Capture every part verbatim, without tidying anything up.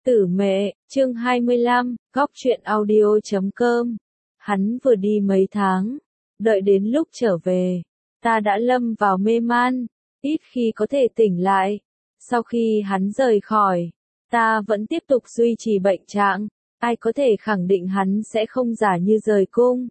Tử mẹ, chương hai mươi lăm, góc truyện audio chấm com. Hắn vừa đi mấy tháng, đợi đến lúc trở về, ta đã lâm vào mê man, ít khi có thể tỉnh lại. Sau khi hắn rời khỏi, ta vẫn tiếp tục duy trì bệnh trạng, ai có thể khẳng định hắn sẽ không giả như rời cung.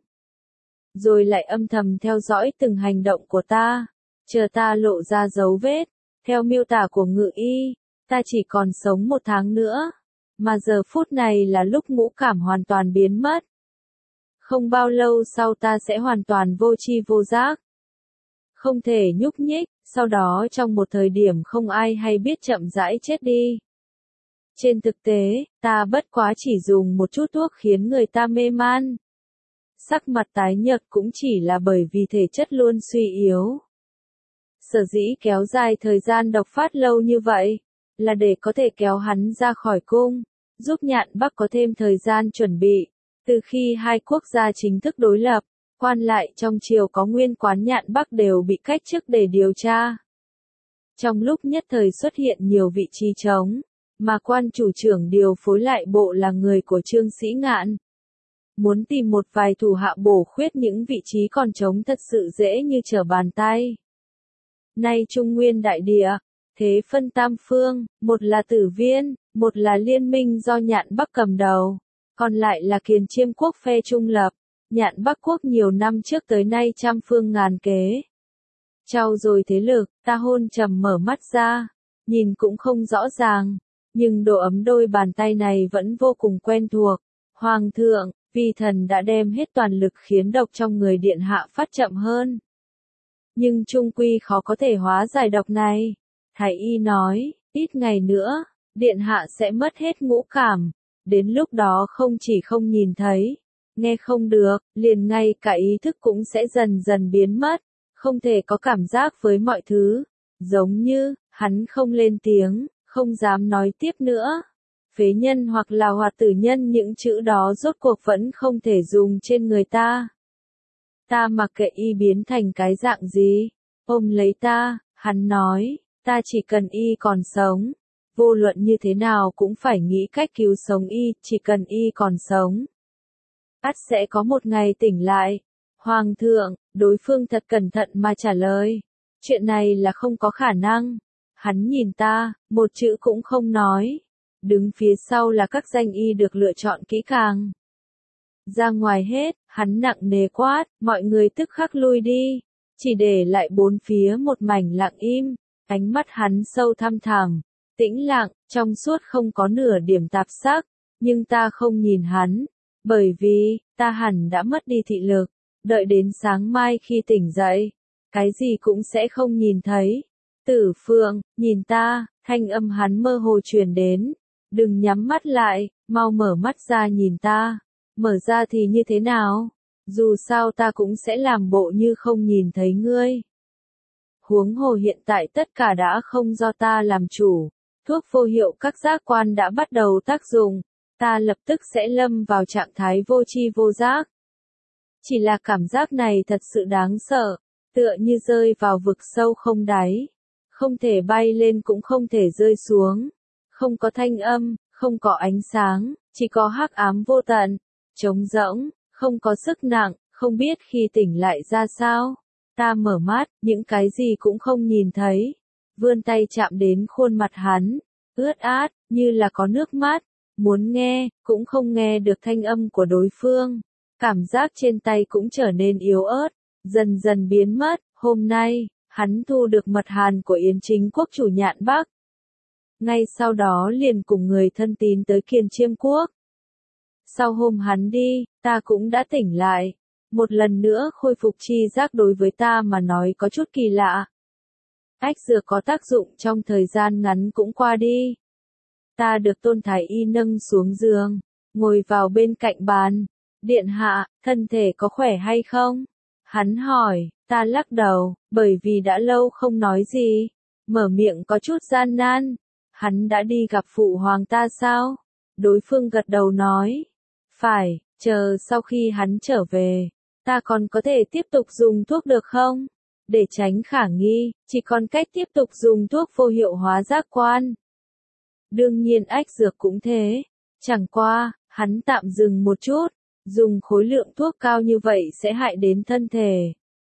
Rồi lại âm thầm theo dõi từng hành động của ta, chờ ta lộ ra dấu vết. Theo miêu tả của Ngự Y, ta chỉ còn sống một tháng nữa, mà giờ phút này là lúc ngũ cảm hoàn toàn biến mất. Không bao lâu sau ta sẽ hoàn toàn vô tri vô giác, không thể nhúc nhích, sau đó trong một thời điểm không ai hay biết chậm rãi chết đi. Trên thực tế, ta bất quá chỉ dùng một chút thuốc khiến người ta mê man. Sắc mặt tái nhợt cũng chỉ là bởi vì thể chất luôn suy yếu. Sở dĩ kéo dài thời gian độc phát lâu như vậy, là để có thể kéo hắn ra khỏi cung, giúp Nhạn Bắc có thêm thời gian chuẩn bị. Từ khi hai quốc gia chính thức đối lập, quan lại trong triều có nguyên quán Nhạn Bắc đều bị cách chức để điều tra. Trong lúc nhất thời xuất hiện nhiều vị trí trống, mà quan chủ trưởng điều phối lại bộ là người của Trương Sĩ Ngạn. Muốn tìm một vài thủ hạ bổ khuyết những vị trí còn trống thật sự dễ như trở bàn tay. Nay Trung Nguyên đại địa, thế phân tam phương, một là Tử Viên, một là liên minh do Nhạn Bắc cầm đầu, còn lại là Kiền Chiêm quốc phe trung lập. Nhạn Bắc quốc nhiều năm trước tới nay trăm phương ngàn kế. Trau dồi thế lực, ta hôn trầm mở mắt ra, nhìn cũng không rõ ràng, nhưng độ ấm đôi bàn tay này vẫn vô cùng quen thuộc. Hoàng thượng, vi thần đã đem hết toàn lực khiến độc trong người điện hạ phát chậm hơn. Nhưng trung quy khó có thể hóa giải độc này. Thái y nói, ít ngày nữa, điện hạ sẽ mất hết ngũ cảm. Đến lúc đó không chỉ không nhìn thấy, nghe không được, liền ngay cả ý thức cũng sẽ dần dần biến mất. Không thể có cảm giác với mọi thứ. Giống như, hắn không lên tiếng, không dám nói tiếp nữa. Phế nhân hoặc là hoạt tử nhân, những chữ đó rốt cuộc vẫn không thể dùng trên người ta. Ta mặc kệ y biến thành cái dạng gì, ôm lấy ta, hắn nói, ta chỉ cần y còn sống. Vô luận như thế nào cũng phải nghĩ cách cứu sống y, chỉ cần y còn sống. Ắt sẽ có một ngày tỉnh lại. Hoàng thượng, đối phương thật cẩn thận mà trả lời. Chuyện này là không có khả năng. Hắn nhìn ta, một chữ cũng không nói. Đứng phía sau là các danh y được lựa chọn kỹ càng. Ra ngoài hết, hắn nặng nề quát, mọi người tức khắc lui đi. Chỉ để lại bốn phía một mảnh lặng im. Ánh mắt hắn sâu thăm thẳm, tĩnh lặng, trong suốt không có nửa điểm tạp sắc. Nhưng ta không nhìn hắn, bởi vì, ta hẳn đã mất đi thị lực. Đợi đến sáng mai khi tỉnh dậy, cái gì cũng sẽ không nhìn thấy. Tử Phượng, nhìn ta, thanh âm hắn mơ hồ truyền đến. Đừng nhắm mắt lại, mau mở mắt ra nhìn ta. Mở ra thì như thế nào? Dù sao ta cũng sẽ làm bộ như không nhìn thấy ngươi. Huống hồ hiện tại tất cả đã không do ta làm chủ. Thuốc vô hiệu các giác quan đã bắt đầu tác dụng. Ta lập tức sẽ lâm vào trạng thái vô tri vô giác. Chỉ là cảm giác này thật sự đáng sợ, tựa như rơi vào vực sâu không đáy. Không thể bay lên cũng không thể rơi xuống. Không có thanh âm, không có ánh sáng, chỉ có hắc ám vô tận, trống rỗng, không có sức nặng, không biết khi tỉnh lại ra sao. Ta mở mắt, những cái gì cũng không nhìn thấy. Vươn tay chạm đến khuôn mặt hắn, ướt át, như là có nước mắt. Muốn nghe, cũng không nghe được thanh âm của đối phương. Cảm giác trên tay cũng trở nên yếu ớt, dần dần biến mất. Hôm nay, hắn thu được mật hàn của Yến Chính quốc chủ Nhạn Bắc. Ngay sau đó liền cùng người thân tín tới Kiền Chiêm quốc. Sau hôm hắn đi, ta cũng đã tỉnh lại. Một lần nữa khôi phục tri giác đối với ta mà nói có chút kỳ lạ. Ách dược có tác dụng trong thời gian ngắn cũng qua đi. Ta được Tôn Thái Y nâng xuống giường, ngồi vào bên cạnh bàn. Điện hạ, thân thể có khỏe hay không? Hắn hỏi, ta lắc đầu, bởi vì đã lâu không nói gì. Mở miệng có chút gian nan. Hắn đã đi gặp phụ hoàng ta sao? Đối phương gật đầu nói. Phải, chờ sau khi hắn trở về, ta còn có thể tiếp tục dùng thuốc được không? Để tránh khả nghi, chỉ còn cách tiếp tục dùng thuốc vô hiệu hóa giác quan. Đương nhiên ách dược cũng thế. Chẳng qua, hắn tạm dừng một chút, dùng khối lượng thuốc cao như vậy sẽ hại đến thân thể.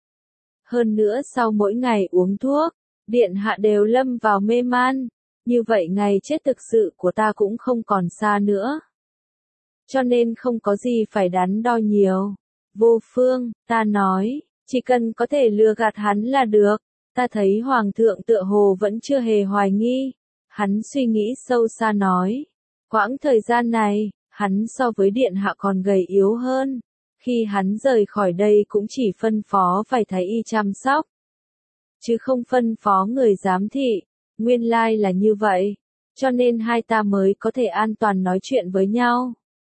Hơn nữa sau mỗi ngày uống thuốc, điện hạ đều lâm vào mê man, như vậy ngày chết thực sự của ta cũng không còn xa nữa. Cho nên không có gì phải đắn đo nhiều. Vô phương, ta nói, chỉ cần có thể lừa gạt hắn là được. Ta thấy hoàng thượng tựa hồ vẫn chưa hề hoài nghi. Hắn suy nghĩ sâu xa nói. Quãng thời gian này, hắn so với điện hạ còn gầy yếu hơn. Khi hắn rời khỏi đây cũng chỉ phân phó phải thái y chăm sóc. Chứ không phân phó người giám thị. Nguyên lai là như vậy. Cho nên hai ta mới có thể an toàn nói chuyện với nhau.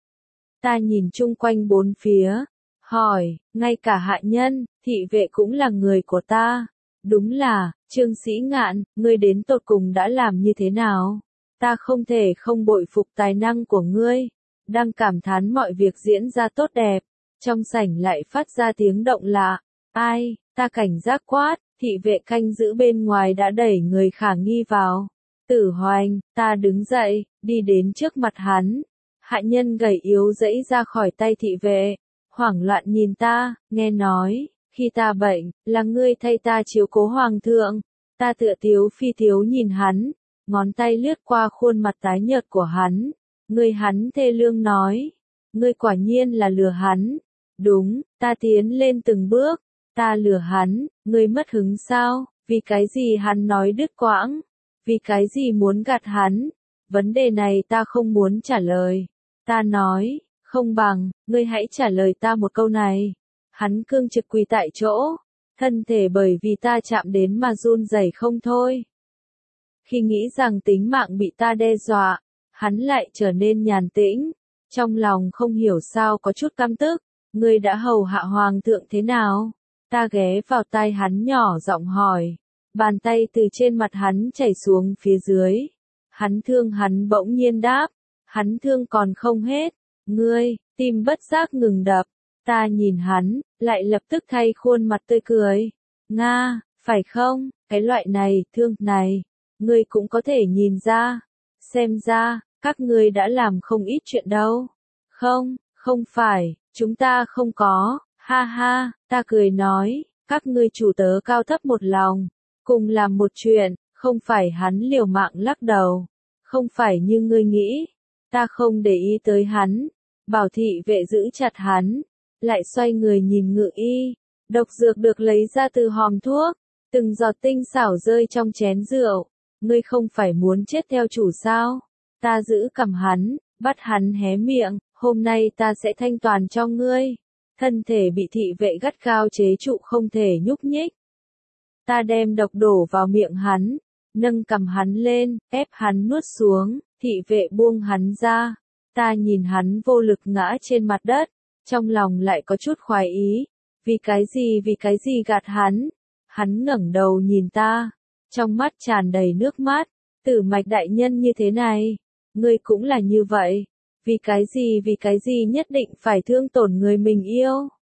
Ta nhìn chung quanh bốn phía. Hỏi, ngay cả hạ nhân, thị vệ cũng là người của ta. Đúng là, Trương Sĩ Ngạn, ngươi đến tột cùng đã làm như thế nào? Ta không thể không bội phục tài năng của ngươi. Đang cảm thán mọi việc diễn ra tốt đẹp. Trong sảnh lại phát ra tiếng động lạ. Ai, ta cảnh giác quát, thị vệ canh giữ bên ngoài đã đẩy người khả nghi vào. Tử Hoành, ta đứng dậy, đi đến trước mặt hắn. Hạ nhân gầy yếu dãy ra khỏi tay thị vệ. Hoảng loạn nhìn ta, nghe nói, khi ta bệnh, là ngươi thay ta chiếu cố hoàng thượng. Ta tựa tiếu phi tiếu nhìn hắn, ngón tay lướt qua khuôn mặt tái nhợt của hắn. Ngươi hắn thê lương nói, ngươi quả nhiên là lừa hắn. Đúng, ta tiến lên từng bước, ta lừa hắn, ngươi mất hứng sao, vì cái gì hắn nói đứt quãng, vì cái gì muốn gạt hắn. Vấn đề này ta không muốn trả lời. Ta nói, không bằng, ngươi hãy trả lời ta một câu này. Hắn cương trực quỳ tại chỗ, thân thể bởi vì ta chạm đến mà run rẩy không thôi. Khi nghĩ rằng tính mạng bị ta đe dọa, hắn lại trở nên nhàn tĩnh, trong lòng không hiểu sao có chút căm tức. Ngươi đã hầu hạ hoàng thượng thế nào? Ta ghé vào tai hắn nhỏ giọng hỏi, bàn tay từ trên mặt hắn chảy xuống phía dưới. Hắn thương hắn bỗng nhiên đáp, hắn thương còn không hết. Ngươi, tim bất giác ngừng đập. Ta nhìn hắn, lại lập tức thay khuôn mặt tươi cười. Nga, phải không, cái loại này, thương này, ngươi cũng có thể nhìn ra. Xem ra, các ngươi đã làm không ít chuyện đâu. Không, không phải, chúng ta không có, ha ha, ta cười nói, các ngươi chủ tớ cao thấp một lòng, cùng làm một chuyện, không phải. Hắn liều mạng lắc đầu. Không phải như ngươi nghĩ. Ta không để ý tới hắn. Bảo thị vệ giữ chặt hắn, lại xoay người nhìn Ngự Y. Độc dược được lấy ra từ hòm thuốc, từng giọt tinh xảo rơi trong chén rượu. Ngươi không phải muốn chết theo chủ sao? Ta giữ cầm hắn, bắt hắn hé miệng, hôm nay ta sẽ thanh toàn cho ngươi. Thân thể bị thị vệ gắt gao chế trụ không thể nhúc nhích. Ta đem độc đổ vào miệng hắn, nâng cầm hắn lên, ép hắn nuốt xuống, thị vệ buông hắn ra. Ta nhìn hắn vô lực ngã trên mặt đất, trong lòng lại có chút khoái ý. Vì cái gì vì cái gì gạt hắn? Hắn ngẩng đầu nhìn ta, trong mắt tràn đầy nước mắt. Tử Mạch đại nhân như thế này, ngươi cũng là như vậy. Vì cái gì vì cái gì nhất định phải thương tổn người mình yêu?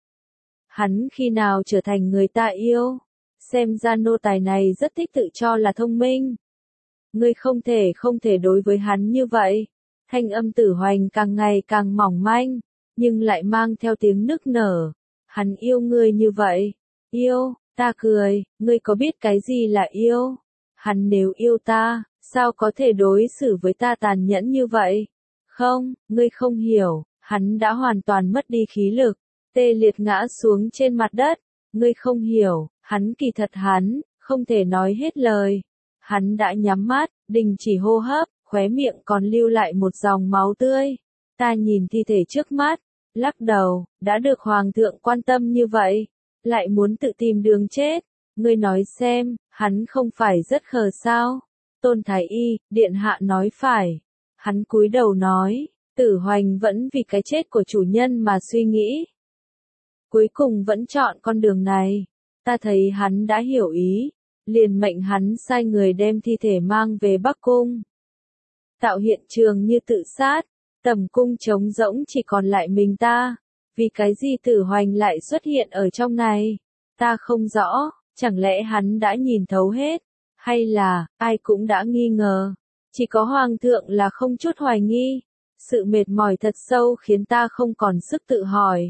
Hắn khi nào trở thành người ta yêu? Xem ra nô tài này rất thích tự cho là thông minh. Ngươi không thể không thể đối với hắn như vậy. Thanh âm Tử Hoành càng ngày càng mỏng manh, nhưng lại mang theo tiếng nức nở. Hắn yêu ngươi như vậy. Yêu, ta cười, ngươi có biết cái gì là yêu? Hắn nếu yêu ta, sao có thể đối xử với ta tàn nhẫn như vậy? Không, ngươi không hiểu, hắn đã hoàn toàn mất đi khí lực, tê liệt ngã xuống trên mặt đất. Ngươi không hiểu, hắn kỳ thật hắn, không thể nói hết lời. Hắn đã nhắm mắt, đình chỉ hô hấp, khóe miệng còn lưu lại một dòng máu tươi. Ta nhìn thi thể trước mắt, lắc đầu, đã được hoàng thượng quan tâm như vậy, lại muốn tự tìm đường chết. Ngươi nói xem, hắn không phải rất khờ sao? Tôn Thái Y, điện hạ nói phải. Hắn cúi đầu nói, Tử Hoành vẫn vì cái chết của chủ nhân mà suy nghĩ. Cuối cùng vẫn chọn con đường này. Ta thấy hắn đã hiểu ý, liền mệnh hắn sai người đem thi thể mang về Bắc Cung. Tạo hiện trường như tự sát, tầm cung trống rỗng chỉ còn lại mình ta. Vì cái gì Tử Hoành lại xuất hiện ở trong này? Ta không rõ, chẳng lẽ hắn đã nhìn thấu hết? Hay là, ai cũng đã nghi ngờ? Chỉ có hoàng thượng là không chút hoài nghi. Sự mệt mỏi thật sâu khiến ta không còn sức tự hỏi.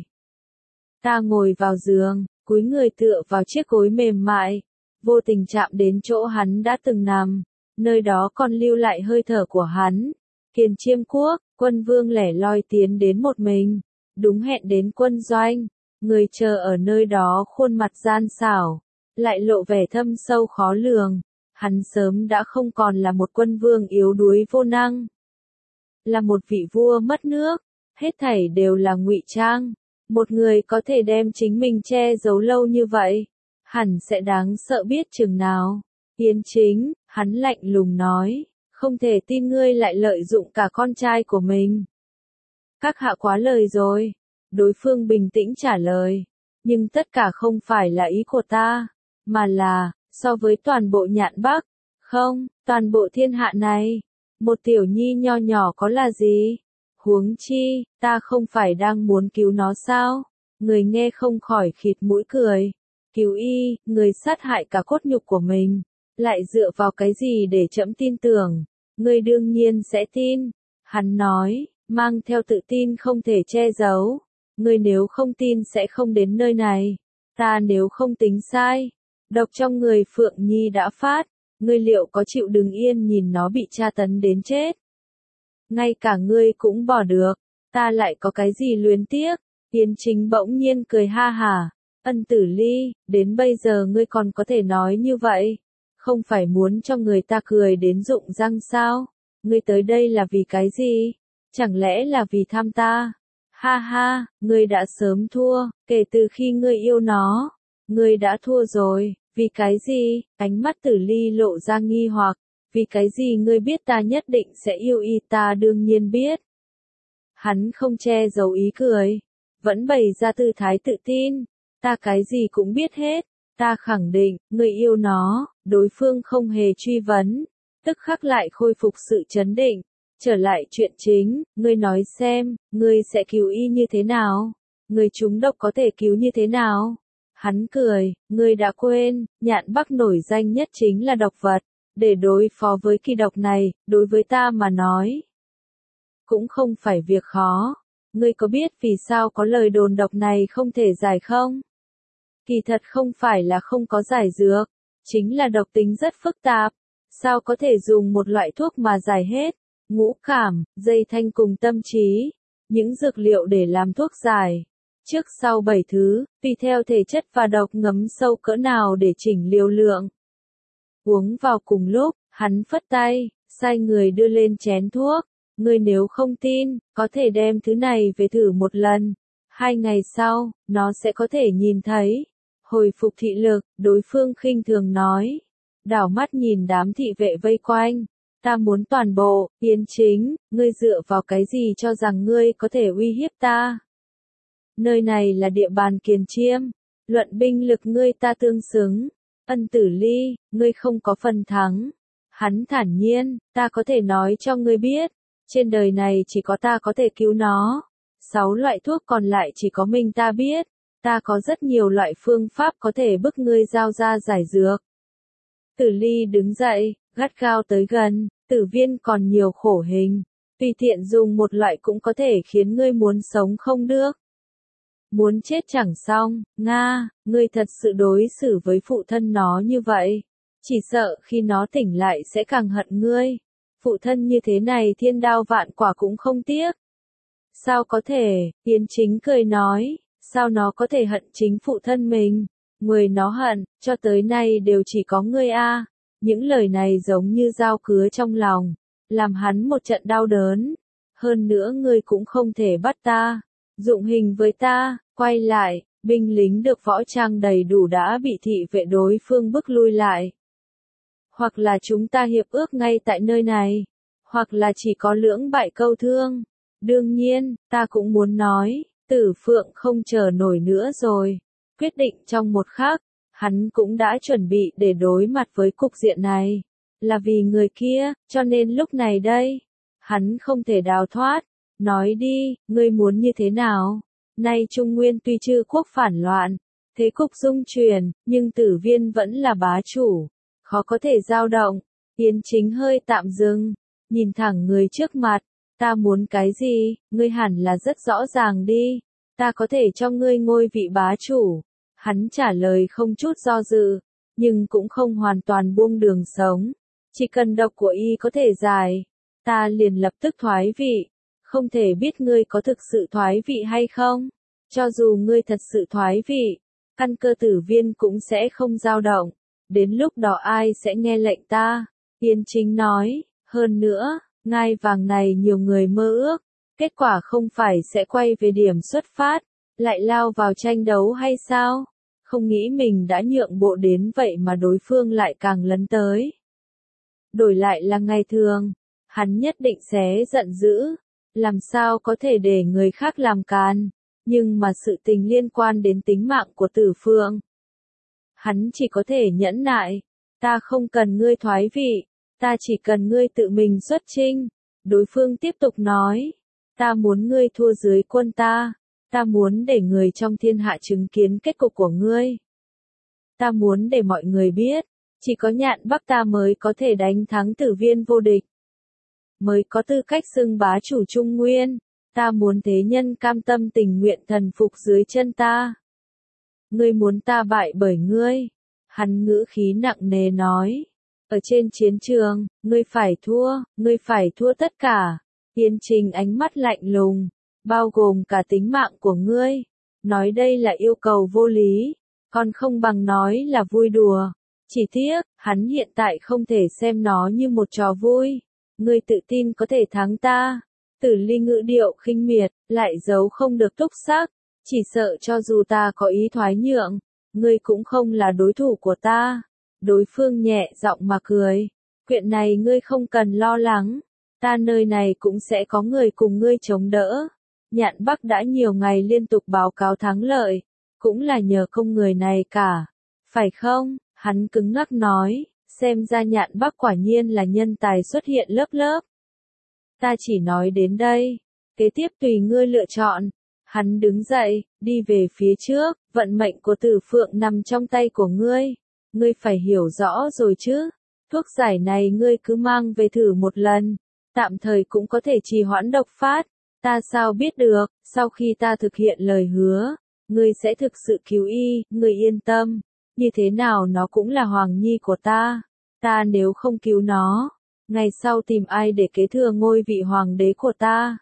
Ta ngồi vào giường, cúi người tựa vào chiếc gối mềm mại, vô tình chạm đến chỗ hắn đã từng nằm, nơi đó còn lưu lại hơi thở của hắn. Kiền Chiêm Quốc, Quân Vương lẻ loi tiến đến một mình, đúng hẹn đến quân doanh, người chờ ở nơi đó khuôn mặt gian xảo, lại lộ vẻ thâm sâu khó lường, hắn sớm đã không còn là một quân vương yếu đuối vô năng, là một vị vua mất nước, hết thảy đều là ngụy trang. Một người có thể đem chính mình che giấu lâu như vậy, hẳn sẽ đáng sợ biết chừng nào. Yến Chính, hắn lạnh lùng nói, không thể tin ngươi lại lợi dụng cả con trai của mình. Các hạ quá lời rồi. Đối phương bình tĩnh trả lời, nhưng tất cả không phải là ý của ta, mà là, so với toàn bộ Nhạn Bắc, không, toàn bộ thiên hạ này, một tiểu nhi nho nhỏ có là gì? Huống chi, ta không phải đang muốn cứu nó sao? Người nghe không khỏi khịt mũi cười. Cứu y, người sát hại cả cốt nhục của mình, lại dựa vào cái gì để trẫm tin tưởng? Người đương nhiên sẽ tin. Hắn nói, mang theo tự tin không thể che giấu. Người nếu không tin sẽ không đến nơi này. Ta nếu không tính sai, độc trong người Phượng Nhi đã phát. Ngươi liệu có chịu đứng yên nhìn nó bị tra tấn đến chết? Ngay cả ngươi cũng bỏ được, ta lại có cái gì luyến tiếc? Yến Chính bỗng nhiên cười ha hả, Ân Tử Ly, đến bây giờ ngươi còn có thể nói như vậy, không phải muốn cho người ta cười đến rụng răng sao? Ngươi tới đây là vì cái gì? Chẳng lẽ là vì tham ta? Ha ha, ngươi đã sớm thua, kể từ khi ngươi yêu nó, ngươi đã thua rồi, vì cái gì? Ánh mắt Tử Ly lộ ra nghi hoặc. Vì cái gì ngươi biết ta nhất định sẽ yêu y? Ta đương nhiên biết. Hắn không che giấu ý cười, vẫn bày ra tư thái tự tin. Ta cái gì cũng biết hết, ta khẳng định, ngươi yêu nó. Đối phương không hề truy vấn, tức khắc lại khôi phục sự trấn định. Trở lại chuyện chính, ngươi nói xem, ngươi sẽ cứu y như thế nào? Ngươi trúng độc có thể cứu như thế nào? Hắn cười, ngươi đã quên, Nhạn Bắc nổi danh nhất chính là độc vật. Để đối phó với kỳ độc này, đối với ta mà nói, cũng không phải việc khó. Ngươi có biết vì sao có lời đồn độc này không thể giải không? Kỳ thật không phải là không có giải dược, chính là độc tính rất phức tạp. Sao có thể dùng một loại thuốc mà giải hết? Ngũ cảm, dây thanh cùng tâm trí, những dược liệu để làm thuốc giải. Trước sau bảy thứ, tùy theo thể chất và độc ngấm sâu cỡ nào để chỉnh liều lượng. Uống vào cùng lúc, hắn phất tay, sai người đưa lên chén thuốc. Ngươi nếu không tin, có thể đem thứ này về thử một lần. Hai ngày sau, nó sẽ có thể nhìn thấy. Hồi phục thị lực, đối phương khinh thường nói. Đảo mắt nhìn đám thị vệ vây quanh. Ta muốn toàn bộ, Yến Chính, ngươi dựa vào cái gì cho rằng ngươi có thể uy hiếp ta? Nơi này là địa bàn Kiền Chiêm. Luận binh lực ngươi ta tương xứng. Ân Tử Ly, ngươi không có phần thắng. Hắn thản nhiên, ta có thể nói cho ngươi biết, trên đời này chỉ có ta có thể cứu nó. Sáu loại thuốc còn lại chỉ có mình ta biết. Ta có rất nhiều loại phương pháp có thể bức ngươi giao ra giải dược. Tử Ly đứng dậy, gắt gao tới gần, Tử Viên còn nhiều khổ hình. Tùy tiện dùng một loại cũng có thể khiến ngươi muốn sống không được. Muốn chết chẳng xong, Nga, ngươi thật sự đối xử với phụ thân nó như vậy. Chỉ sợ khi nó tỉnh lại sẽ càng hận ngươi. Phụ thân như thế này thiên đao vạn quả cũng không tiếc. Sao có thể, Yến Chính cười nói, sao nó có thể hận chính phụ thân mình? Người nó hận, cho tới nay đều chỉ có ngươi a. Những lời này giống như dao cứa trong lòng, làm hắn một trận đau đớn. Hơn nữa ngươi cũng không thể bắt ta, dụng hình với ta. Quay lại, binh lính được võ trang đầy đủ đã bị thị vệ đối phương bức lui lại. Hoặc là chúng ta hiệp ước ngay tại nơi này, hoặc là chỉ có lưỡng bại câu thương. Đương nhiên, ta cũng muốn nói, Tử Phượng không chờ nổi nữa rồi. Quyết định trong một khắc, hắn cũng đã chuẩn bị để đối mặt với cục diện này. Là vì người kia, cho nên lúc này đây, hắn không thể đào thoát. Nói đi, ngươi muốn như thế nào? Nay Trung Nguyên tuy chư quốc phản loạn, thế cục dung chuyển, nhưng Tử Viên vẫn là bá chủ, khó có thể dao động. Yến Chính hơi tạm dừng, nhìn thẳng người trước mặt. Ta muốn cái gì, ngươi hẳn là rất rõ ràng đi. Ta có thể cho ngươi ngôi vị bá chủ. Hắn trả lời không chút do dự, nhưng cũng không hoàn toàn buông đường sống. Chỉ cần độc của y có thể giải, ta liền lập tức thoái vị. Không thể biết ngươi có thực sự thoái vị hay không. Cho dù ngươi thật sự thoái vị, căn cơ tử viên cũng sẽ không dao động. Đến lúc đó ai sẽ nghe lệnh ta? Yên Chính nói, hơn nữa, ngai vàng này nhiều người mơ ước. Kết quả không phải sẽ quay về điểm xuất phát, lại lao vào tranh đấu hay sao? Không nghĩ mình đã nhượng bộ đến vậy mà đối phương lại càng lấn tới. Đổi lại là ngày thường, hắn nhất định sẽ giận dữ. Làm sao có thể để người khác làm càn, nhưng mà sự tình liên quan đến tính mạng của Tử Phượng. Hắn chỉ có thể nhẫn nại, ta không cần ngươi thoái vị, ta chỉ cần ngươi tự mình xuất chinh. Đối phương tiếp tục nói, ta muốn ngươi thua dưới quân ta, ta muốn để người trong thiên hạ chứng kiến kết cục của ngươi. Ta muốn để mọi người biết, chỉ có Nhạn Bắc ta mới có thể đánh thắng Tử Viên vô địch. Mới có tư cách xưng bá chủ Trung Nguyên, ta muốn thế nhân cam tâm tình nguyện thần phục dưới chân ta. Ngươi muốn ta bại bởi ngươi, hắn ngữ khí nặng nề nói. Ở trên chiến trường, ngươi phải thua, ngươi phải thua tất cả. Yên Trình ánh mắt lạnh lùng, bao gồm cả tính mạng của ngươi. Nói đây là yêu cầu vô lý, còn không bằng nói là vui đùa. Chỉ tiếc, hắn hiện tại không thể xem nó như một trò vui. Ngươi tự tin có thể thắng ta. Tử Ly ngữ điệu khinh miệt, lại giấu không được túc sắc. Chỉ sợ cho dù ta có ý thoái nhượng, ngươi cũng không là đối thủ của ta. Đối phương nhẹ giọng mà cười. Chuyện này ngươi không cần lo lắng. Ta nơi này cũng sẽ có người cùng ngươi chống đỡ. Nhạn Bắc đã nhiều ngày liên tục báo cáo thắng lợi. Cũng là nhờ công người này cả. Phải không? Hắn cứng ngắc nói. Xem ra Nhạn Bắc quả nhiên là nhân tài xuất hiện lớp lớp. Ta chỉ nói đến đây. Kế tiếp tùy ngươi lựa chọn. Hắn đứng dậy, đi về phía trước. Vận mệnh của Tử Phượng nằm trong tay của ngươi. Ngươi phải hiểu rõ rồi chứ. Thuốc giải này ngươi cứ mang về thử một lần. Tạm thời cũng có thể trì hoãn độc phát. Ta sao biết được, sau khi ta thực hiện lời hứa, ngươi sẽ thực sự cứu y, ngươi yên tâm. Như thế nào nó cũng là hoàng nhi của ta. Ta nếu không cứu nó, ngày sau tìm ai để kế thừa ngôi vị hoàng đế của ta.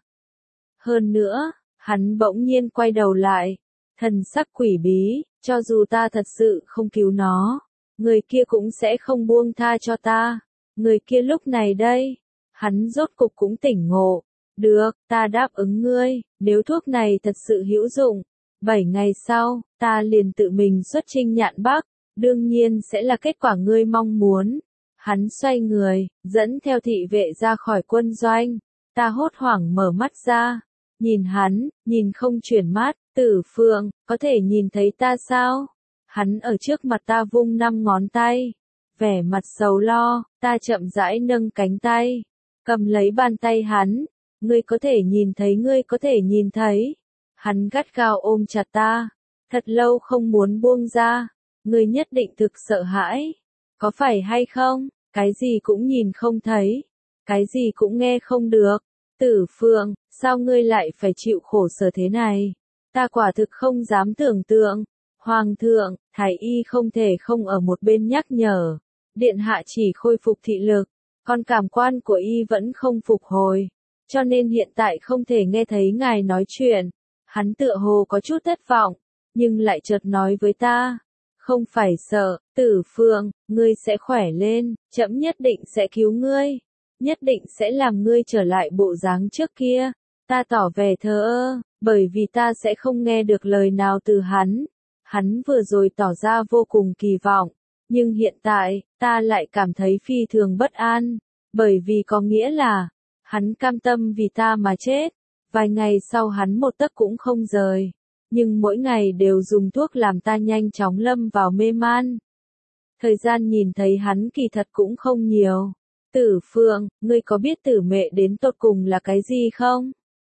Hơn nữa, hắn bỗng nhiên quay đầu lại. Thần sắc quỷ bí, cho dù ta thật sự không cứu nó, người kia cũng sẽ không buông tha cho ta. Người kia lúc này đây, hắn rốt cục cũng tỉnh ngộ. Được, ta đáp ứng ngươi, nếu thuốc này thật sự hữu dụng, bảy ngày sau, ta liền tự mình xuất chinh Nhạn Bắc, đương nhiên sẽ là kết quả ngươi mong muốn. Hắn xoay người, dẫn theo thị vệ ra khỏi quân doanh. Ta hốt hoảng mở mắt ra, nhìn hắn, nhìn không chuyển mắt. Tử Phượng, có thể nhìn thấy ta sao? Hắn ở trước mặt ta vung năm ngón tay, vẻ mặt sầu lo. Ta chậm rãi nâng cánh tay, cầm lấy bàn tay hắn. Ngươi có thể nhìn thấy, ngươi có thể nhìn thấy. Hắn gắt gao ôm chặt ta, thật lâu không muốn buông ra. Ngươi nhất định thực sợ hãi, có phải hay không? Cái gì cũng nhìn không thấy, cái gì cũng nghe không được. Tử Phượng, sao ngươi lại phải chịu khổ sở thế này? Ta quả thực không dám tưởng tượng. Hoàng thượng, Thái y không thể không ở một bên nhắc nhở. Điện hạ chỉ khôi phục thị lực, còn cảm quan của y vẫn không phục hồi. Cho nên hiện tại không thể nghe thấy ngài nói chuyện. Hắn tựa hồ có chút thất vọng, nhưng lại chợt nói với ta. Không phải sợ, Tử Phượng, ngươi sẽ khỏe lên, trẫm nhất định sẽ cứu ngươi. Nhất định sẽ làm ngươi trở lại bộ dáng trước kia. Ta tỏ vẻ thờ ơ, bởi vì ta sẽ không nghe được lời nào từ hắn. Hắn vừa rồi tỏ ra vô cùng kỳ vọng, nhưng hiện tại, ta lại cảm thấy phi thường bất an, bởi vì có nghĩa là, hắn cam tâm vì ta mà chết. Vài ngày sau hắn một tấc cũng không rời, nhưng mỗi ngày đều dùng thuốc làm ta nhanh chóng lâm vào mê man. Thời gian nhìn thấy hắn kỳ thật cũng không nhiều. Tử Phượng, ngươi có biết tử mệ đến tột cùng là cái gì không?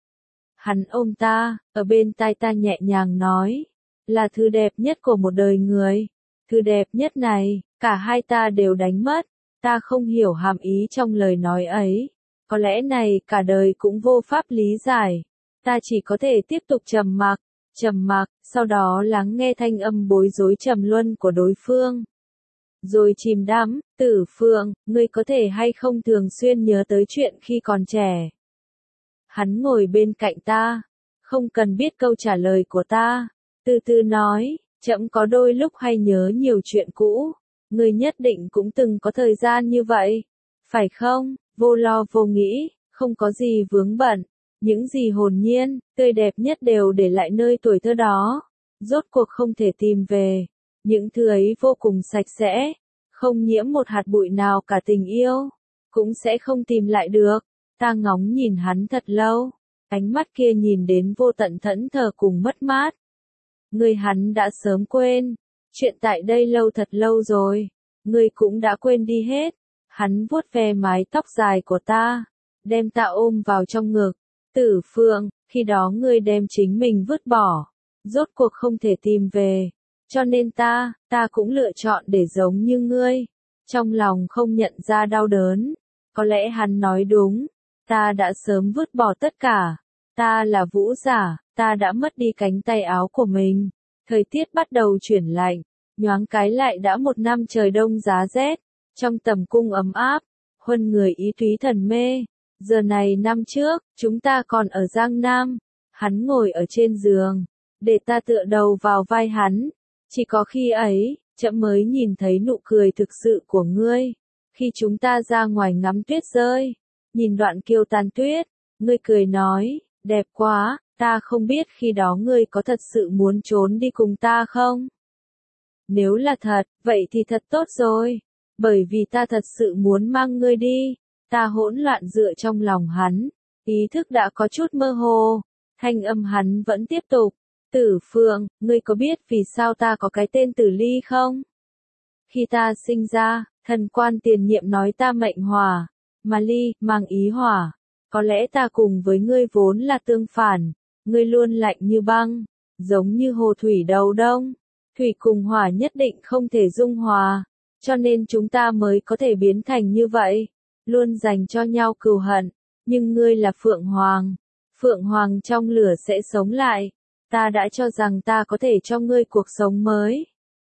Hắn ôm ta, ở bên tai ta nhẹ nhàng nói, là thứ đẹp nhất của một đời người. Thứ đẹp nhất này, cả hai ta đều đánh mất. Ta không hiểu hàm ý trong lời nói ấy. Có lẽ này cả đời cũng vô pháp lý giải. Ta chỉ có thể tiếp tục trầm mặc, trầm mặc, sau đó lắng nghe thanh âm bối rối trầm luân của đối phương. Rồi chìm đắm, Tử Phượng, ngươi có thể hay không thường xuyên nhớ tới chuyện khi còn trẻ. Hắn ngồi bên cạnh ta, không cần biết câu trả lời của ta, từ từ nói, trẫm có đôi lúc hay nhớ nhiều chuyện cũ, ngươi nhất định cũng từng có thời gian như vậy, phải không, vô lo vô nghĩ, không có gì vướng bận, những gì hồn nhiên, tươi đẹp nhất đều để lại nơi tuổi thơ đó, rốt cuộc không thể tìm về, những thứ ấy vô cùng sạch sẽ, không nhiễm một hạt bụi nào cả tình yêu, cũng sẽ không tìm lại được. Ta ngóng nhìn hắn thật lâu, ánh mắt kia nhìn đến vô tận thẫn thờ cùng mất mát. Người hắn đã sớm quên, chuyện tại đây lâu thật lâu rồi, người cũng đã quên đi hết. Hắn vuốt ve mái tóc dài của ta, đem ta ôm vào trong ngực. Tử Phượng, khi đó ngươi đem chính mình vứt bỏ, rốt cuộc không thể tìm về, cho nên ta, ta cũng lựa chọn để giống như ngươi, trong lòng không nhận ra đau đớn. Có lẽ hắn nói đúng. Ta đã sớm vứt bỏ tất cả. Ta là vũ giả, ta đã mất đi cánh tay áo của mình. Thời tiết bắt đầu chuyển lạnh, nhoáng cái lại đã một năm trời đông giá rét. Trong tầm cung ấm áp, huân người ý túy thần mê. Giờ này năm trước, chúng ta còn ở Giang Nam. Hắn ngồi ở trên giường, để ta tựa đầu vào vai hắn. Chỉ có khi ấy, trẫm mới nhìn thấy nụ cười thực sự của ngươi. Khi chúng ta ra ngoài ngắm tuyết rơi. Nhìn đoạn kiêu tàn tuyết, ngươi cười nói, đẹp quá, ta không biết khi đó ngươi có thật sự muốn trốn đi cùng ta không? Nếu là thật, vậy thì thật tốt rồi, bởi vì ta thật sự muốn mang ngươi đi. Ta hỗn loạn dựa trong lòng hắn, ý thức đã có chút mơ hồ, thanh âm hắn vẫn tiếp tục. Tử Phượng, ngươi có biết vì sao ta có cái tên Tử Ly không? Khi ta sinh ra, thần quan tiền nhiệm nói ta mệnh hỏa. Mà ly, mang ý hỏa. Có lẽ ta cùng với ngươi vốn là tương phản. Ngươi luôn lạnh như băng, giống như hồ thủy đầu đông. Thủy cùng hỏa nhất định không thể dung hòa. Cho nên chúng ta mới có thể biến thành như vậy. Luôn dành cho nhau cừu hận. Nhưng ngươi là Phượng Hoàng. Phượng Hoàng trong lửa sẽ sống lại. Ta đã cho rằng ta có thể cho ngươi cuộc sống mới.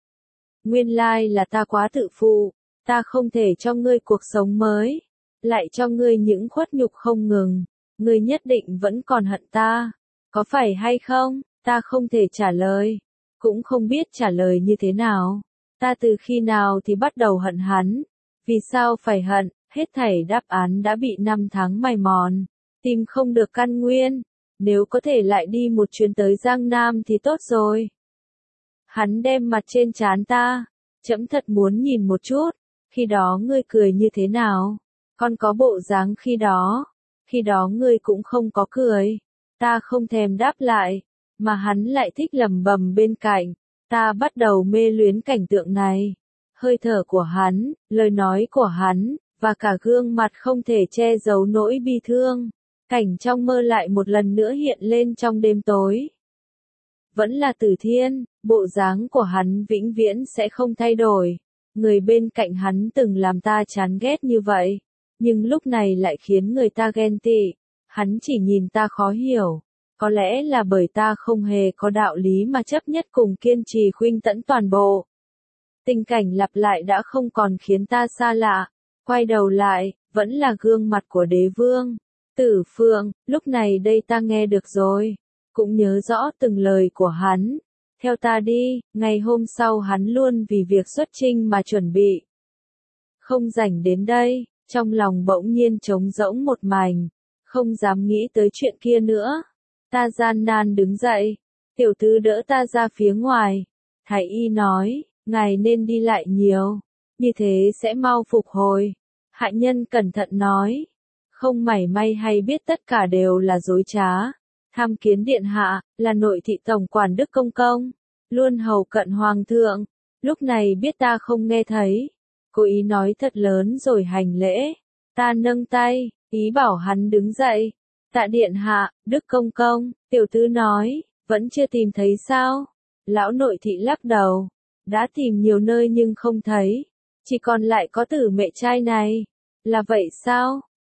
Nguyên lai là ta quá tự phụ. Ta không thể cho ngươi cuộc sống mới. Lại cho ngươi những khuất nhục không ngừng, ngươi nhất định vẫn còn hận ta, có phải hay không? Ta không thể trả lời, cũng không biết trả lời như thế nào. Ta từ khi nào thì bắt đầu hận hắn? Vì sao phải hận? Hết thảy đáp án đã bị năm tháng mài mòn, tìm không được căn nguyên. Nếu có thể lại đi một chuyến tới Giang Nam thì tốt rồi. Hắn đem mặt trên trán ta, trẫm thật muốn nhìn một chút, khi đó ngươi cười như thế nào? Con có bộ dáng khi đó, khi đó ngươi cũng không có cười. Ta không thèm đáp lại, mà hắn lại thích lẩm bẩm bên cạnh. Ta bắt đầu mê luyến cảnh tượng này. Hơi thở của hắn, lời nói của hắn, và cả gương mặt không thể che giấu nỗi bi thương. Cảnh trong mơ lại một lần nữa hiện lên trong đêm tối. Vẫn là Tử Thiên, bộ dáng của hắn vĩnh viễn sẽ không thay đổi. Người bên cạnh hắn từng làm ta chán ghét như vậy. Nhưng lúc này lại khiến người ta ghen tị. Hắn chỉ nhìn ta khó hiểu. Có lẽ là bởi ta không hề có đạo lý mà chấp nhất cùng kiên trì khuynh tẫn toàn bộ. Tình cảnh lặp lại đã không còn khiến ta xa lạ. Quay đầu lại, vẫn là gương mặt của đế vương. Tử Phượng, lúc này đây ta nghe được rồi. Cũng nhớ rõ từng lời của hắn. Theo ta đi, ngày hôm sau hắn luôn vì việc xuất chinh mà chuẩn bị. Không rảnh đến đây. Trong lòng bỗng nhiên trống rỗng một mảnh, không dám nghĩ tới chuyện kia nữa. Ta gian nan đứng dậy, tiểu tứ đỡ ta ra phía ngoài. Thái y nói, ngài nên đi lại nhiều, như thế sẽ mau phục hồi. Hạ nhân cẩn thận nói, không mảy may hay biết tất cả đều là dối trá. Tham kiến điện hạ, là nội thị tổng quản Đức Công Công, luôn hầu cận hoàng thượng. Lúc này biết ta không nghe thấy. Cố ý nói thật lớn rồi hành lễ. Ta nâng tay, ý bảo hắn đứng dậy. Tạ điện hạ, Đức Công Công, tiểu tứ nói, vẫn chưa tìm thấy sao? Lão nội thị lắc đầu. Đã tìm nhiều nơi nhưng không thấy. Chỉ còn lại có Tử Mẹ trai này. Là vậy sao?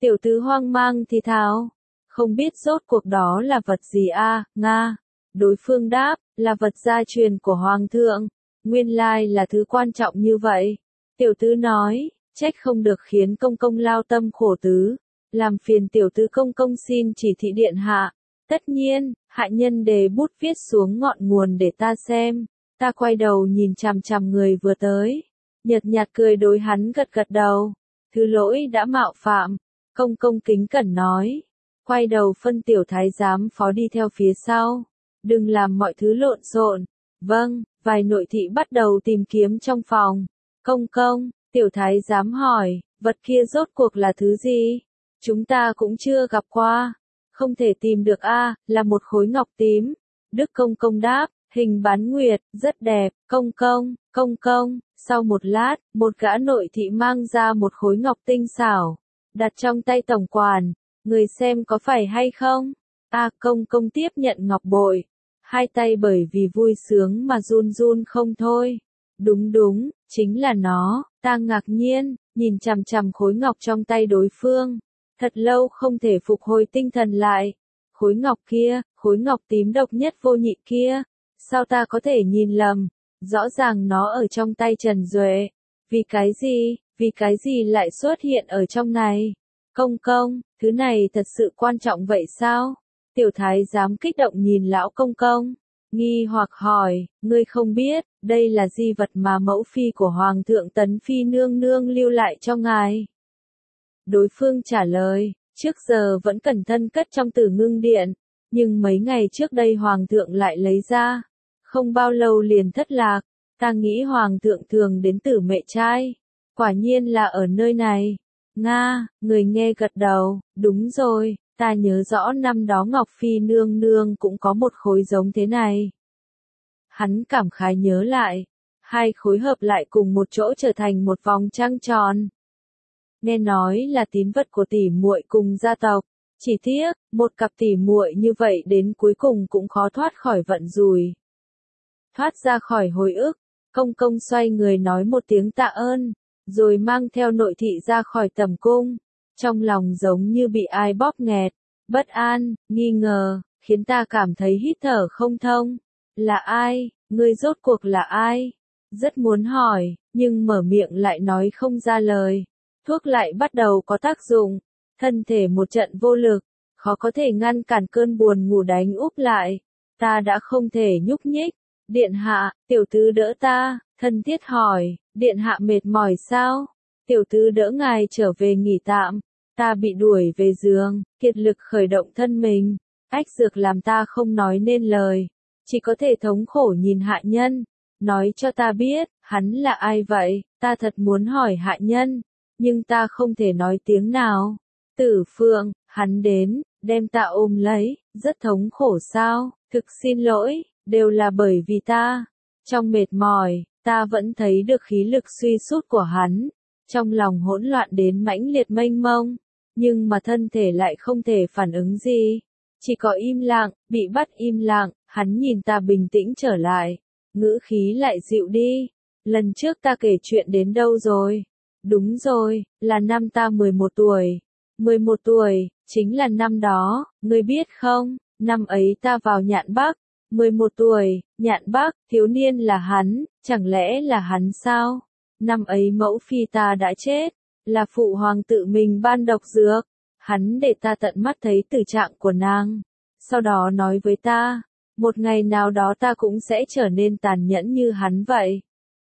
Tiểu tứ hoang mang thì thào, không biết rốt cuộc đó là vật gì a, Nga. Đối phương đáp, là vật gia truyền của Hoàng thượng, nguyên lai là thứ quan trọng như vậy. Tiểu tứ nói, trách không được khiến công công lao tâm khổ tứ, làm phiền tiểu tứ công công xin chỉ thị điện hạ. Tất nhiên, hạ nhân đề bút viết xuống ngọn nguồn để ta xem. Ta quay đầu nhìn chằm chằm người vừa tới, nhợt nhạt cười đối hắn gật gật đầu. Thứ lỗi đã mạo phạm, công công kính cẩn nói. Quay đầu phân tiểu thái giám phó đi theo phía sau. Đừng làm mọi thứ lộn xộn. Vâng, vài nội thị bắt đầu tìm kiếm trong phòng. Công công, tiểu thái giám hỏi, vật kia rốt cuộc là thứ gì? Chúng ta cũng chưa gặp qua. Không thể tìm được a, là một khối ngọc tím. Đức công công đáp, hình bán nguyệt, rất đẹp. Công công, công công. Sau một lát, một gã nội thị mang ra một khối ngọc tinh xảo, đặt trong tay tổng quản. Người xem có phải hay không? A, công công tiếp nhận ngọc bội. Hai tay bởi vì vui sướng mà run run không thôi. Đúng đúng, chính là nó. Ta ngạc nhiên, nhìn chằm chằm khối ngọc trong tay đối phương. Thật lâu không thể phục hồi tinh thần lại. Khối ngọc kia, khối ngọc tím độc nhất vô nhị kia. Sao ta có thể nhìn lầm? Rõ ràng nó ở trong tay Trần Duệ. Vì cái gì, vì cái gì lại xuất hiện ở trong này? Công công, thứ này thật sự quan trọng vậy sao? Tiểu thái giám kích động nhìn lão công công, nghi hoặc hỏi, ngươi không biết, đây là di vật mà mẫu phi của Hoàng thượng Tấn Phi nương nương lưu lại cho ngài. Đối phương trả lời, trước giờ vẫn cẩn thân cất trong Tử Ngưng Điện, nhưng mấy ngày trước đây Hoàng thượng lại lấy ra, không bao lâu liền thất lạc, ta nghĩ Hoàng thượng thường đến Tử Mệ Trai, quả nhiên là ở nơi này. Nga, người nghe gật đầu, đúng rồi, ta nhớ rõ năm đó Ngọc Phi nương nương cũng có một khối giống thế này. Hắn cảm khái nhớ lại, hai khối hợp lại cùng một chỗ trở thành một vòng trăng tròn. Nghe nói là tín vật của tỷ muội cùng gia tộc, chỉ tiếc, một cặp tỷ muội như vậy đến cuối cùng cũng khó thoát khỏi vận rủi. Thoát ra khỏi hồi ức, công công xoay người nói một tiếng tạ ơn, rồi mang theo nội thị ra khỏi tầm cung. Trong lòng giống như bị ai bóp nghẹt, bất an, nghi ngờ, khiến ta cảm thấy hít thở không thông. Là ai? Ngươi rốt cuộc là ai? Rất muốn hỏi, nhưng mở miệng lại nói không ra lời. Thuốc lại bắt đầu có tác dụng, thân thể một trận vô lực, khó có thể ngăn cản cơn buồn ngủ đánh úp lại. Ta đã không thể nhúc nhích. Điện hạ, tiểu tứ đỡ ta, thân thiết hỏi, điện hạ mệt mỏi sao? Tiểu tứ đỡ ngài trở về nghỉ tạm. Ta bị đuổi về giường, kiệt lực khởi động thân mình. Ách dược làm ta không nói nên lời. Chỉ có thể thống khổ nhìn hạ nhân. Nói cho ta biết, hắn là ai vậy? Ta thật muốn hỏi hạ nhân. Nhưng ta không thể nói tiếng nào. Tử Phượng, hắn đến, đem ta ôm lấy. Rất thống khổ sao? Thực xin lỗi, đều là bởi vì ta. Trong mệt mỏi, ta vẫn thấy được khí lực suy sút của hắn. Trong lòng hỗn loạn đến mãnh liệt mênh mông. Nhưng mà thân thể lại không thể phản ứng gì. Chỉ có im lặng, bị bắt im lặng, hắn nhìn ta bình tĩnh trở lại. Ngữ khí lại dịu đi. Lần trước ta kể chuyện đến đâu rồi? Đúng rồi, là năm ta mười một tuổi. mười một tuổi, chính là năm đó, ngươi biết không? Năm ấy ta vào Nhạn Bắc. mười một tuổi, Nhạn Bắc, thiếu niên là hắn, chẳng lẽ là hắn sao? Năm ấy mẫu phi ta đã chết. Là phụ hoàng tự mình ban độc dược, hắn để ta tận mắt thấy tử trạng của nàng. Sau đó nói với ta, một ngày nào đó ta cũng sẽ trở nên tàn nhẫn như hắn vậy.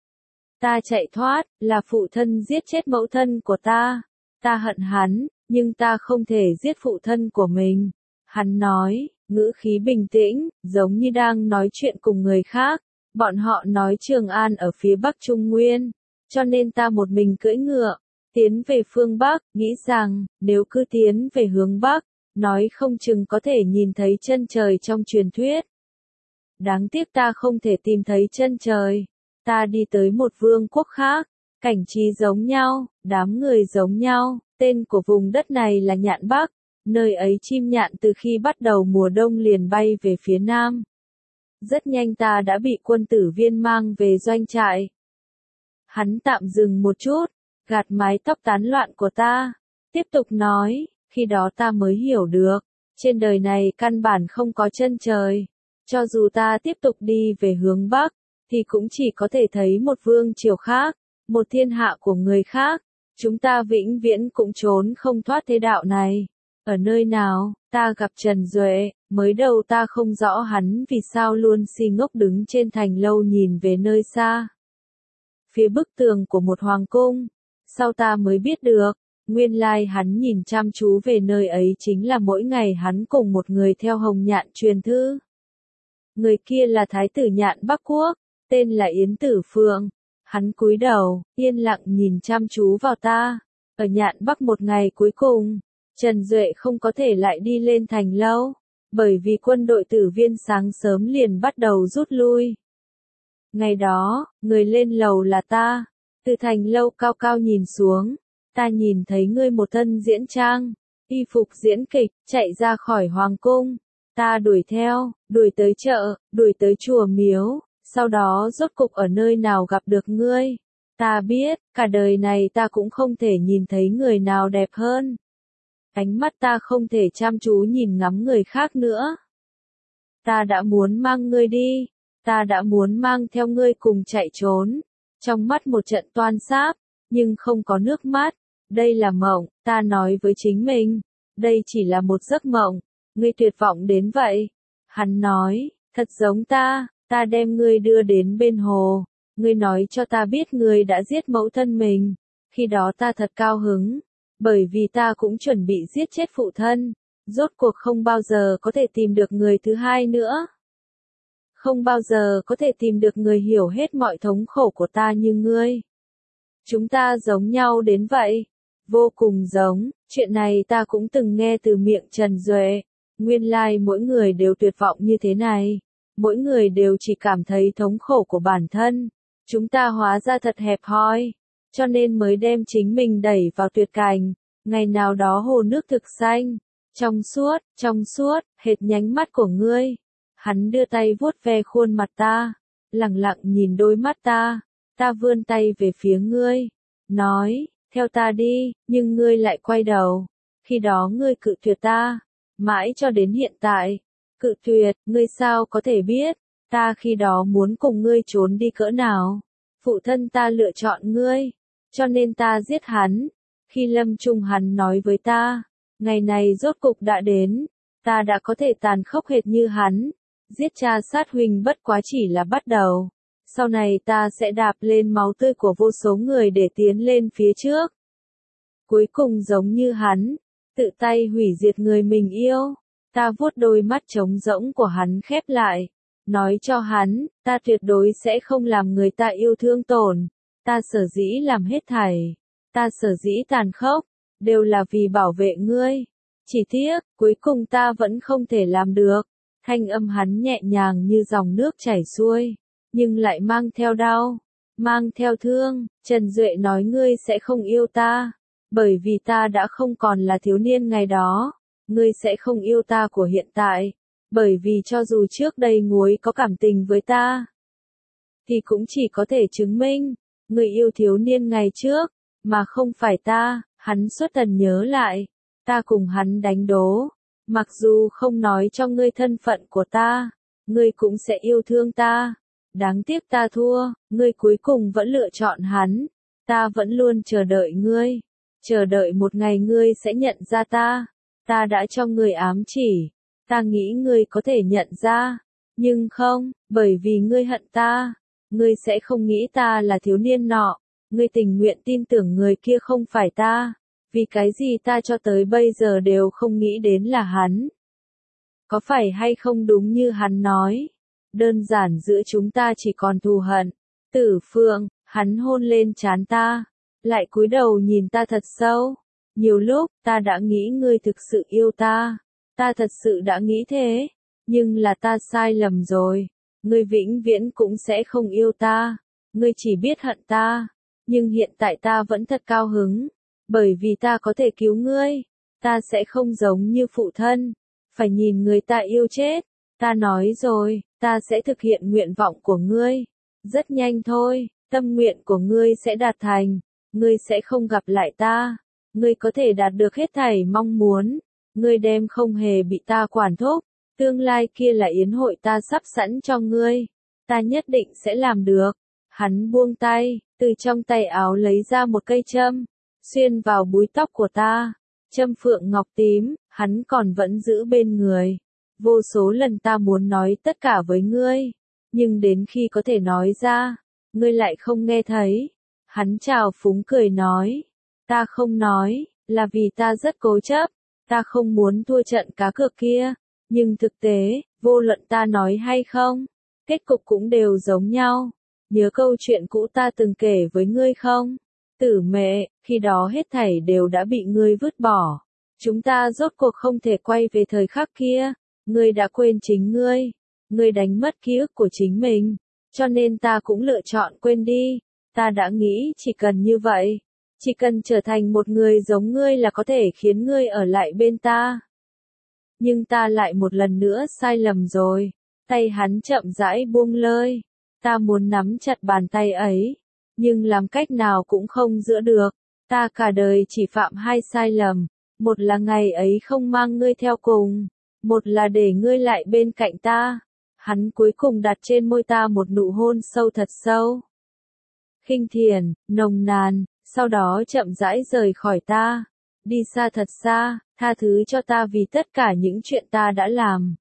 Ta chạy thoát, là phụ thân giết chết mẫu thân của ta. Ta hận hắn, nhưng ta không thể giết phụ thân của mình. Hắn nói, ngữ khí bình tĩnh, giống như đang nói chuyện cùng người khác. Bọn họ nói Trường An ở phía Bắc Trung Nguyên, cho nên ta một mình cưỡi ngựa. Tiến về phương Bắc, nghĩ rằng, nếu cứ tiến về hướng Bắc, nói không chừng có thể nhìn thấy chân trời trong truyền thuyết. Đáng tiếc ta không thể tìm thấy chân trời. Ta đi tới một vương quốc khác, cảnh trí giống nhau, đám người giống nhau, tên của vùng đất này là Nhạn Bắc, nơi ấy chim nhạn từ khi bắt đầu mùa đông liền bay về phía nam. Rất nhanh ta đã bị quân tử Viên mang về doanh trại. Hắn tạm dừng một chút, gạt mái tóc tán loạn của ta, tiếp tục nói, Khi đó ta mới hiểu được, trên đời này căn bản không có chân trời. Cho dù ta tiếp tục đi về hướng Bắc, thì cũng chỉ có thể thấy một vương triều khác, một thiên hạ của người khác. Chúng ta vĩnh viễn cũng trốn không thoát thế đạo này. Ở nơi nào, ta gặp Trần Duệ, mới đầu ta không rõ hắn vì sao luôn si ngốc đứng trên thành lâu nhìn về nơi xa. Phía bức tường của một hoàng cung, sau ta mới biết được, nguyên lai hắn nhìn chăm chú về nơi ấy chính là mỗi ngày hắn cùng một người theo Hồng Nhạn truyền thư. Người kia là Thái tử Nhạn Bắc Quốc, tên là Yến Tử Phượng. Hắn cúi đầu, yên lặng nhìn chăm chú vào ta. Ở Nhạn Bắc một ngày cuối cùng, Trần Duệ không có thể lại đi lên thành lâu, bởi vì quân đội Tử Viên sáng sớm liền bắt đầu rút lui. Ngày đó, người lên lầu là ta. Từ thành lâu cao cao nhìn xuống, ta nhìn thấy ngươi một thân diễn trang, y phục diễn kịch, chạy ra khỏi hoàng cung. Ta đuổi theo, đuổi tới chợ, đuổi tới chùa miếu, sau đó rốt cục ở nơi nào gặp được ngươi. Ta biết, cả đời này ta cũng không thể nhìn thấy người nào đẹp hơn. Ánh mắt ta không thể chăm chú nhìn ngắm người khác nữa. Ta đã muốn mang ngươi đi, ta đã muốn mang theo ngươi cùng chạy trốn. Trong mắt một trận toan sáp, nhưng không có nước mắt. Đây là mộng, ta nói với chính mình. Đây chỉ là một giấc mộng. Ngươi tuyệt vọng đến vậy. Hắn nói, thật giống ta, ta đem ngươi đưa đến bên hồ. Ngươi nói cho ta biết ngươi đã giết mẫu thân mình. Khi đó ta thật cao hứng, bởi vì ta cũng chuẩn bị giết chết phụ thân. Rốt cuộc không bao giờ có thể tìm được người thứ hai nữa. Không bao giờ có thể tìm được người hiểu hết mọi thống khổ của ta như ngươi. Chúng ta giống nhau đến vậy. Vô cùng giống, chuyện này ta cũng từng nghe từ miệng Trần Duệ. Nguyên lai like mỗi người đều tuyệt vọng như thế này. Mỗi người đều chỉ cảm thấy thống khổ của bản thân. Chúng ta hóa ra thật hẹp hòi, cho nên mới đem chính mình đẩy vào tuyệt cảnh. Ngày nào đó hồ nước thực xanh, trong suốt, trong suốt, hệt nhánh mắt của ngươi. Hắn đưa tay vuốt ve khuôn mặt ta, lặng lặng nhìn đôi mắt ta. Ta vươn tay về phía ngươi, nói, theo ta đi, nhưng ngươi lại quay đầu. Khi đó ngươi cự tuyệt ta, mãi cho đến hiện tại. Cự tuyệt, ngươi sao có thể biết, ta khi đó muốn cùng ngươi trốn đi cỡ nào. Phụ thân ta lựa chọn ngươi, cho nên ta giết hắn. Khi lâm chung hắn nói với ta, ngày này rốt cục đã đến, ta đã có thể tàn khốc hệt như hắn. Giết cha sát huynh bất quá chỉ là bắt đầu. Sau này ta sẽ đạp lên máu tươi của vô số người để tiến lên phía trước. Cuối cùng giống như hắn, tự tay hủy diệt người mình yêu. Ta vuốt đôi mắt trống rỗng của hắn khép lại, nói cho hắn, ta tuyệt đối sẽ không làm người ta yêu thương tổn. Ta sở dĩ làm hết thảy, ta sở dĩ tàn khốc, đều là vì bảo vệ ngươi. Chỉ tiếc, cuối cùng ta vẫn không thể làm được. Thanh âm hắn nhẹ nhàng như dòng nước chảy xuôi, nhưng lại mang theo đau, mang theo thương. Trần Duệ nói ngươi sẽ không yêu ta, bởi vì ta đã không còn là thiếu niên ngày đó. Ngươi sẽ không yêu ta của hiện tại, bởi vì cho dù trước đây ngươi có cảm tình với ta, thì cũng chỉ có thể chứng minh, ngươi yêu thiếu niên ngày trước, mà không phải ta. Hắn xuất thần nhớ lại, ta cùng hắn đánh đố, mặc dù không nói cho ngươi thân phận của ta, ngươi cũng sẽ yêu thương ta. Đáng tiếc ta thua, ngươi cuối cùng vẫn lựa chọn hắn. Ta vẫn luôn chờ đợi ngươi, chờ đợi một ngày ngươi sẽ nhận ra ta. Ta đã cho ngươi ám chỉ, ta nghĩ ngươi có thể nhận ra, nhưng không, bởi vì ngươi hận ta, ngươi sẽ không nghĩ ta là thiếu niên nọ, ngươi tình nguyện tin tưởng người kia không phải ta, vì cái gì ta cho tới bây giờ đều không nghĩ đến là hắn. Có phải hay không đúng như hắn nói, đơn giản giữa chúng ta chỉ còn thù hận. Tử Phượng, hắn hôn lên trán ta, lại cúi đầu nhìn ta thật sâu. Nhiều lúc, ta đã nghĩ ngươi thực sự yêu ta. Ta thật sự đã nghĩ thế. Nhưng là ta sai lầm rồi. Ngươi vĩnh viễn cũng sẽ không yêu ta. Ngươi chỉ biết hận ta. Nhưng hiện tại ta vẫn thật cao hứng. Bởi vì ta có thể cứu ngươi. Ta sẽ không giống như phụ thân. Phải nhìn người ta yêu chết. Ta nói rồi, ta sẽ thực hiện nguyện vọng của ngươi. Rất nhanh thôi, tâm nguyện của ngươi sẽ đạt thành. Ngươi sẽ không gặp lại ta. Ngươi có thể đạt được hết thảy mong muốn. Ngươi đem không hề bị ta quản thúc. Tương lai kia là yến hội ta sắp sẵn cho ngươi. Ta nhất định sẽ làm được. Hắn buông tay, từ trong tay áo lấy ra một cây châm, xuyên vào búi tóc của ta. Châm phượng ngọc tím, hắn còn vẫn giữ bên người. Vô số lần ta muốn nói tất cả với ngươi, nhưng đến khi có thể nói ra, ngươi lại không nghe thấy. Hắn trào phúng cười nói, ta không nói, là vì ta rất cố chấp, ta không muốn thua trận cá cược kia, nhưng thực tế, vô luận ta nói hay không, kết cục cũng đều giống nhau. Nhớ câu chuyện cũ ta từng kể với ngươi không? Tử mẹ, khi đó hết thảy đều đã bị ngươi vứt bỏ. Chúng ta rốt cuộc không thể quay về thời khắc kia. Ngươi đã quên chính ngươi. Ngươi đánh mất ký ức của chính mình. Cho nên ta cũng lựa chọn quên đi. Ta đã nghĩ chỉ cần như vậy. Chỉ cần trở thành một người giống ngươi là có thể khiến ngươi ở lại bên ta. Nhưng ta lại một lần nữa sai lầm rồi. Tay hắn chậm rãi buông lơi. Ta muốn nắm chặt bàn tay ấy. Nhưng làm cách nào cũng không giữ được. Ta cả đời chỉ phạm hai sai lầm. Một là ngày ấy không mang ngươi theo cùng. Một là để ngươi lại bên cạnh ta. Hắn cuối cùng đặt trên môi ta một nụ hôn sâu thật sâu. Khinh thiền, nồng nàn, sau đó chậm rãi rời khỏi ta. Đi xa thật xa, tha thứ cho ta vì tất cả những chuyện ta đã làm.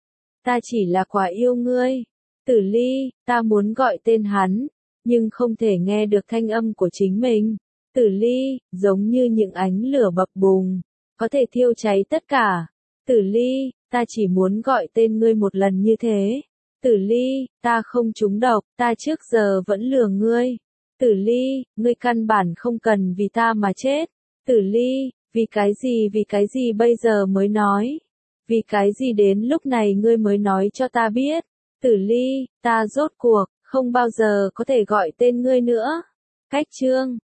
Ta chỉ là quá yêu ngươi. Tử Ly, ta muốn gọi tên hắn, nhưng không thể nghe được thanh âm của chính mình. Tử Ly, giống như những ánh lửa bập bùng, có thể thiêu cháy tất cả. Tử Ly, ta chỉ muốn gọi tên ngươi một lần như thế. Tử Ly, ta không trúng độc, ta trước giờ vẫn lừa ngươi. Tử Ly, ngươi căn bản không cần vì ta mà chết. Tử Ly, vì cái gì vì cái gì bây giờ mới nói? Vì cái gì đến lúc này ngươi mới nói cho ta biết? Tử Ly, ta rốt cuộc, không bao giờ có thể gọi tên ngươi nữa. Cách chương